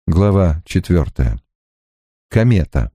Глава 4. Комета.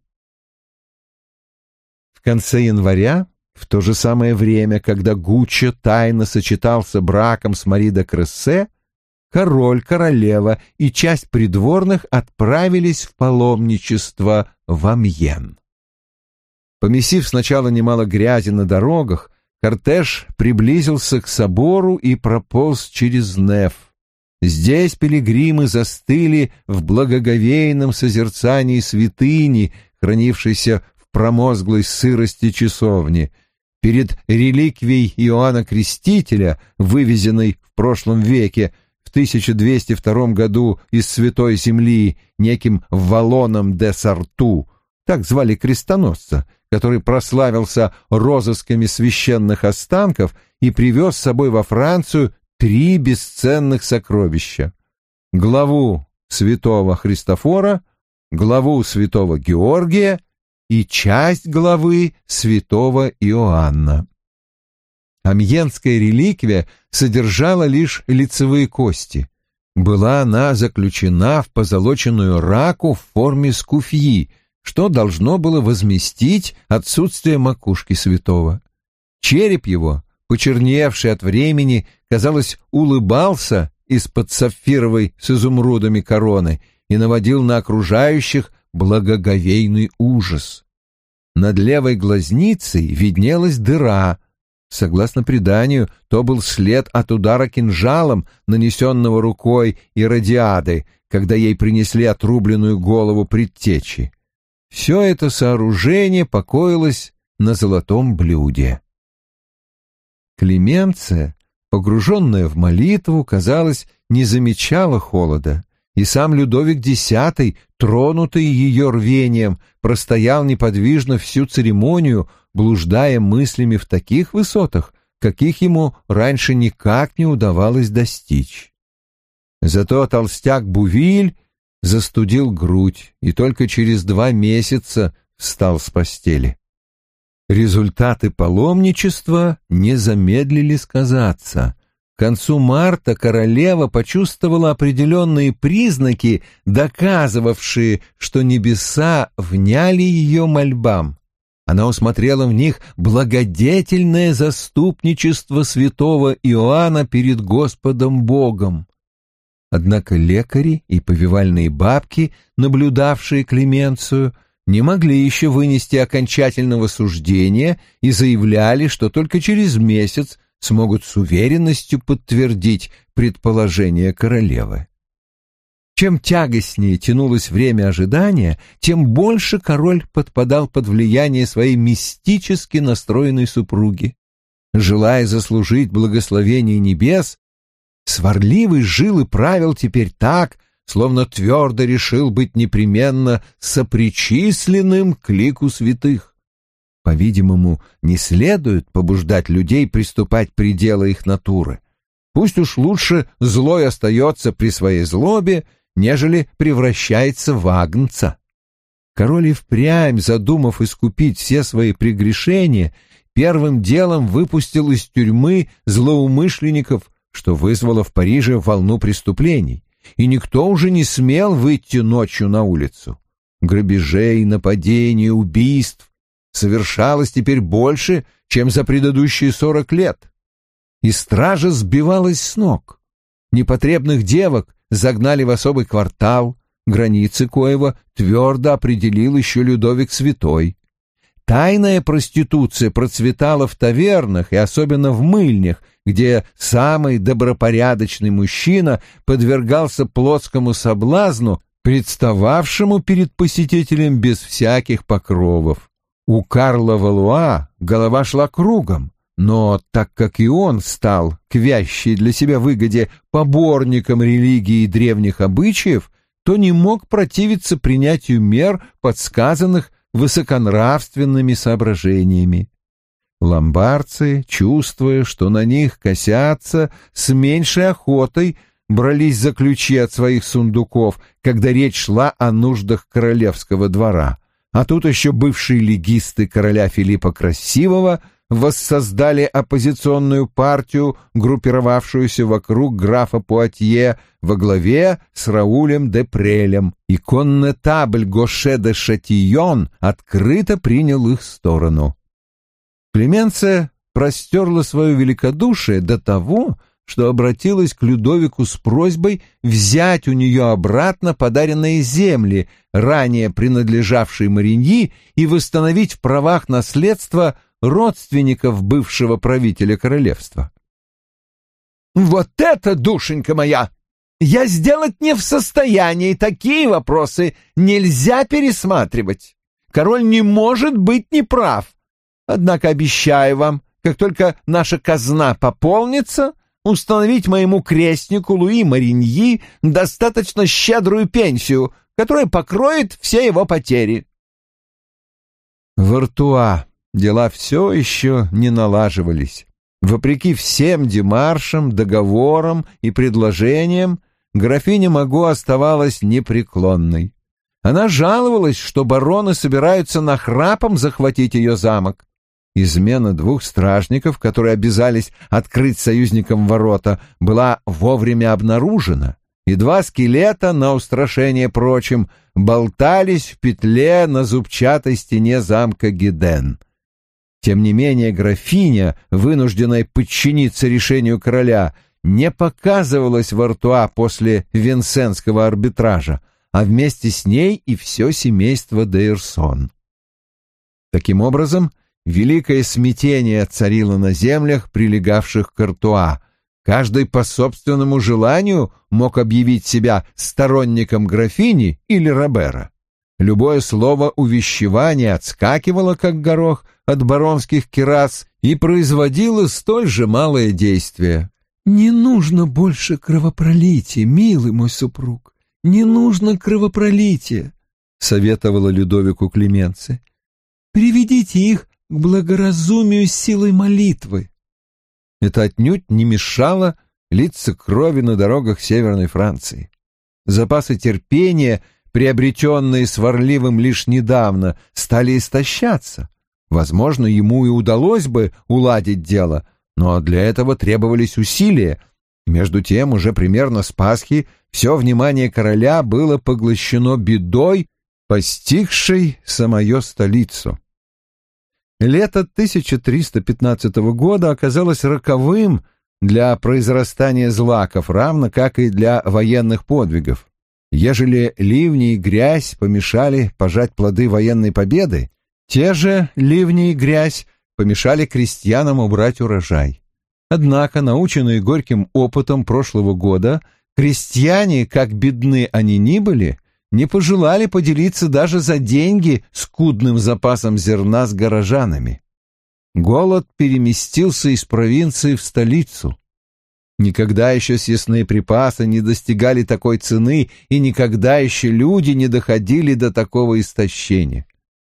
В конце января, в то же самое время, когда Гуччо тайно сочетался браком с Мари де Крессе, король, королева и часть придворных отправились в паломничество в Амьен. Помесив сначала немало грязи на дорогах, кортеж приблизился к собору и прополз через Неф. Здесь пилигримы застыли в благоговейном созерцании святыни, хранившейся в промозглой сырости часовни. Перед реликвией Иоанна Крестителя, вывезенной в прошлом веке, в 1202 году из Святой Земли неким Валоном де Сарту, так звали крестоносца, который прославился розысками священных останков и привез с собой во Францию 3 бесценных сокровища: главу святого Христофора, главу святого Георгия и часть главы святого Иоанна. Амьенская реликвия содержала лишь лицевые кости. Была она заключена в позолоченную раку в форме скуфьи, что должно было возместить отсутствие макушки святого. Череп его, почерневший от времени, казалось, улыбался из-под сапфировой с изумрудами короны и наводил на окружающих благоговейный ужас. Над левой глазницей виднелась дыра. Согласно преданию, то был след от удара кинжалом, нанесенного рукой Иродиады, когда ей принесли отрубленную голову предтечи. Все это сооружение покоилось на золотом блюде. Клеменция, погруженная в молитву, казалось, не замечала холода, и сам Людовик X, тронутый ее рвением, простоял неподвижно всю церемонию, блуждая мыслями в таких высотах, каких ему раньше никак не удавалось достичь. Зато толстяк Бувиль застудил грудь и только через 2 месяца встал с постели. Результаты паломничества не замедлили сказаться. К концу марта королева почувствовала определенные признаки, доказывавшие, что небеса вняли ее мольбам. Она усмотрела в них благодетельное заступничество святого Иоанна перед Господом Богом. Однако лекари и повивальные бабки, наблюдавшие Клеменцию, не могли еще вынести окончательного суждения и заявляли, что только через месяц смогут с уверенностью подтвердить предположение королевы. Чем тягостнее тянулось время ожидания, тем больше король подпадал под влияние своей мистически настроенной супруги. Желая заслужить благословение небес, сварливый жил и правил теперь так, словно твердо решил быть непременно сопричисленным к лику святых. По-видимому, не следует побуждать людей приступать к пределу их натуры. Пусть уж лучше злой остается при своей злобе, нежели превращается в агнца. Король и впрямь, задумав искупить все свои прегрешения, первым делом выпустил из тюрьмы злоумышленников, что вызвало в Париже волну преступлений, и никто уже не смел выйти ночью на улицу. Грабежей, нападений, убийств совершалось теперь больше, чем за предыдущие 40 лет. И стража сбивалась с ног. Непотребных девок загнали в особый квартал, границы коего твердо определил еще Людовик Святой. Тайная проституция процветала в тавернах и особенно в мыльнях, где самый добропорядочный мужчина подвергался плотскому соблазну, представавшему перед посетителем без всяких покровов. У Карла Валуа голова шла кругом, но так как и он стал к вящей для себя выгоде поборником религии и древних обычаев, то не мог противиться принятию мер, подсказанных высоконравственными соображениями. Ломбардцы, чувствуя, что на них косятся, с меньшей охотой брались за ключи от своих сундуков, когда речь шла о нуждах королевского двора. А тут еще бывшие легисты короля Филиппа Красивого воссоздали оппозиционную партию, группировавшуюся вокруг графа Пуатье во главе с Раулем де Прелем, и коннетабль Гоше де Шатийон открыто принял их сторону. Клеменция простерла свое великодушие до того, что обратилась к Людовику с просьбой взять у нее обратно подаренные земли, ранее принадлежавшие Мариньи, и восстановить в правах наследства родственников бывшего правителя королевства. «Вот это, душенька моя! Я сделать не в состоянии, такие вопросы нельзя пересматривать. Король не может быть неправ. Однако обещаю вам, как только наша казна пополнится, установить моему крестнику Луи Мариньи достаточно щедрую пенсию, которая покроет все его потери». В Артуа дела все еще не налаживались. Вопреки всем демаршам, договорам и предложениям, графиня Маго оставалась непреклонной. Она жаловалась, что бароны собираются нахрапом захватить ее замок. Измена двух стражников, которые обязались открыть союзникам ворота, была вовремя обнаружена, и два скелета, на устрашение прочим, болтались в петле на зубчатой стене замка Гиден. Тем не менее графиня, вынужденная подчиниться решению короля, не показывалась в Артуа после Винсентского арбитража, а вместе с ней и все семейство де Ирсон. Таким образом, великое смятение царило на землях, прилегавших к Артуа. Каждый по собственному желанию мог объявить себя сторонником графини или Робера. Любое слово увещевания отскакивало, как горох, от баронских кирас и производило столь же малое действие. «Не нужно больше кровопролития, милый мой супруг, не нужно кровопролития», — советовала Людовику Клеменция. «Приведите их к благоразумию силой молитвы». Это отнюдь не мешало литься крови на дорогах Северной Франции. Запасы терпения, приобретенные сварливым лишь недавно, стали истощаться. Возможно, ему и удалось бы уладить дело, но для этого требовались усилия. Между тем, уже примерно с Пасхи все внимание короля было поглощено бедой, постигшей самую столицу. Лето 1315 года оказалось роковым для произрастания злаков, равно как и для военных подвигов. Ежели ливни и грязь помешали пожать плоды военной победы, те же ливни и грязь помешали крестьянам убрать урожай. Однако, наученные горьким опытом прошлого года, крестьяне, как бедны они ни были, не пожелали поделиться даже за деньги скудным запасом зерна с горожанами. Голод переместился из провинции в столицу. Никогда еще съестные припасы не достигали такой цены, и никогда еще люди не доходили до такого истощения.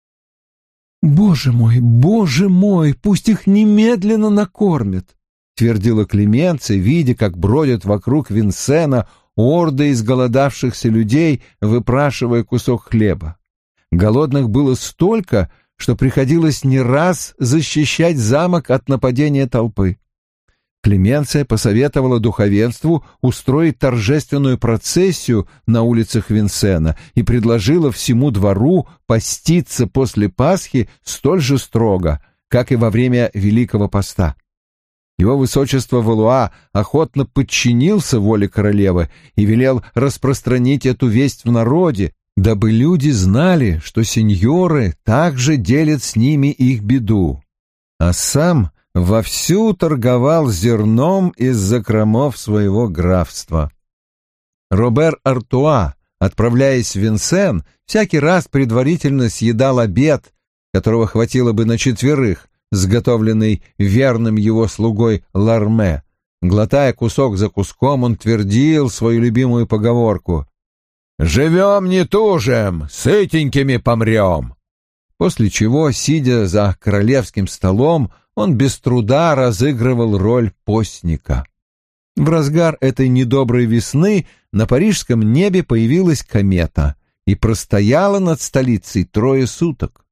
Боже мой, пусть их немедленно накормят!» — твердила Клеменция, видя, как бродят вокруг Винсена орды изголодавшихся людей, выпрашивая кусок хлеба. Голодных было столько, что приходилось не раз защищать замок от нападения толпы. Клеменция посоветовала духовенству устроить торжественную процессию на улицах Винсена и предложила всему двору поститься после Пасхи столь же строго, как и во время Великого Поста. Его высочество Валуа охотно подчинился воле королевы и велел распространить эту весть в народе, дабы люди знали, что сеньоры также делят с ними их беду. А сам вовсю торговал зерном из закромов своего графства. Робер Артуа, отправляясь в Винсен, всякий раз предварительно съедал обед, которого хватило бы на четверых, сготовленный верным его слугой Ларме. Глотая кусок за куском, он твердил свою любимую поговорку: «Живем не тужим, сытенькими помрем». После чего, сидя за королевским столом, он без труда разыгрывал роль постника. В разгар этой недоброй весны на парижском небе появилась комета и простояла над столицей 3 суток.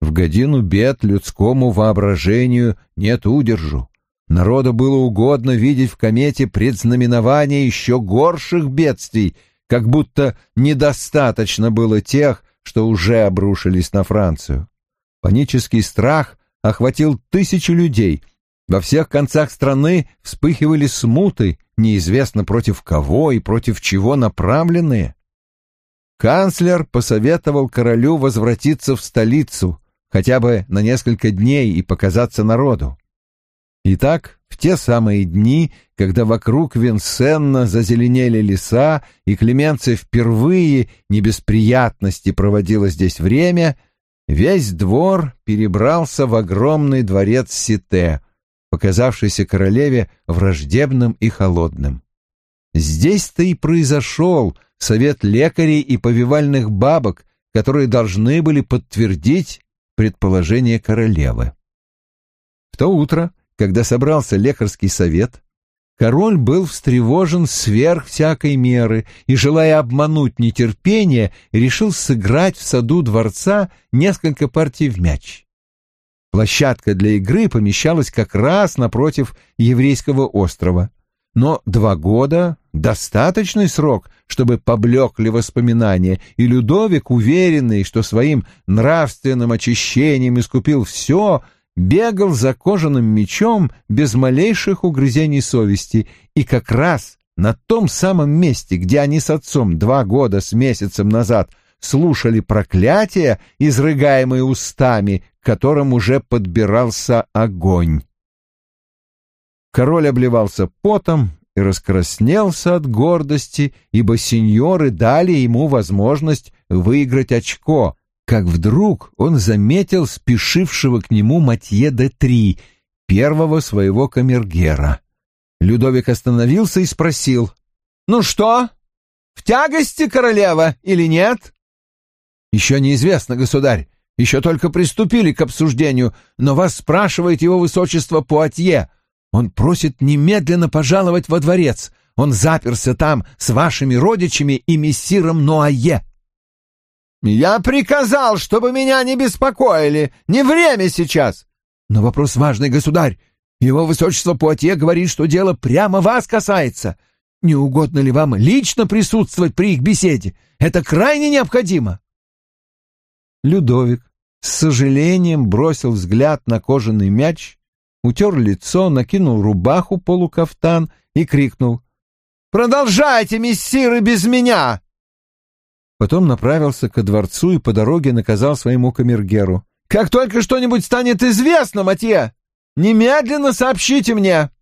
В годину бед людскому воображению нет удержу. Народу было угодно видеть в комете предзнаменование еще горших бедствий, как будто недостаточно было тех, что уже обрушились на Францию. Панический страх охватил тысячи людей. Во всех концах страны вспыхивали смуты, неизвестно против кого и против чего направленные. Канцлер посоветовал королю возвратиться в столицу, хотя бы на несколько дней, и показаться народу. Итак, в те самые дни, когда вокруг Винсенна зазеленели леса, и Клеменция впервые не без приятности проводила здесь время, весь двор перебрался в огромный дворец Сите, показавшийся королеве враждебным и холодным. Здесь-то и произошел совет лекарей и повивальных бабок, которые должны были подтвердить предположение королевы. В то утро, когда собрался лекарский совет, король был встревожен сверх всякой меры и, желая обмануть нетерпение, решил сыграть в саду дворца несколько партий в мяч. Площадка для игры помещалась как раз напротив еврейского острова. Но 2 года — достаточный срок, чтобы поблекли воспоминания, и Людовик, уверенный, что своим нравственным очищением искупил все, бегал за кожаным мечом без малейших угрызений совести, и как раз на том самом месте, где они с отцом 2 года с месяцем назад слушали проклятия, изрыгаемые устами, к которым уже подбирался огонь. Король обливался потом и раскраснелся от гордости, ибо сеньоры дали ему возможность выиграть очко, как вдруг он заметил спешившего к нему Матье де Три, первого своего камергера. Людовик остановился и спросил: «Ну что, в тягости королева или нет?» «Еще неизвестно, государь, еще только приступили к обсуждению, но вас спрашивает его высочество Пуатье. Он просит немедленно пожаловать во дворец. Он заперся там с вашими родичами и мессиром Нуае». «Я приказал, чтобы меня не беспокоили. Не время сейчас». «Но вопрос важный, государь. Его высочество Пуатье говорит, что дело прямо вас касается. Не угодно ли вам лично присутствовать при их беседе? Это крайне необходимо». Людовик с сожалением бросил взгляд на кожаный мяч, утер лицо, накинул рубаху полукафтан и крикнул: «Продолжайте, мессиры, без меня!» Потом направился ко дворцу и по дороге наказал своему камергеру: «Как только что-нибудь станет известно, Матье, немедленно сообщите мне!»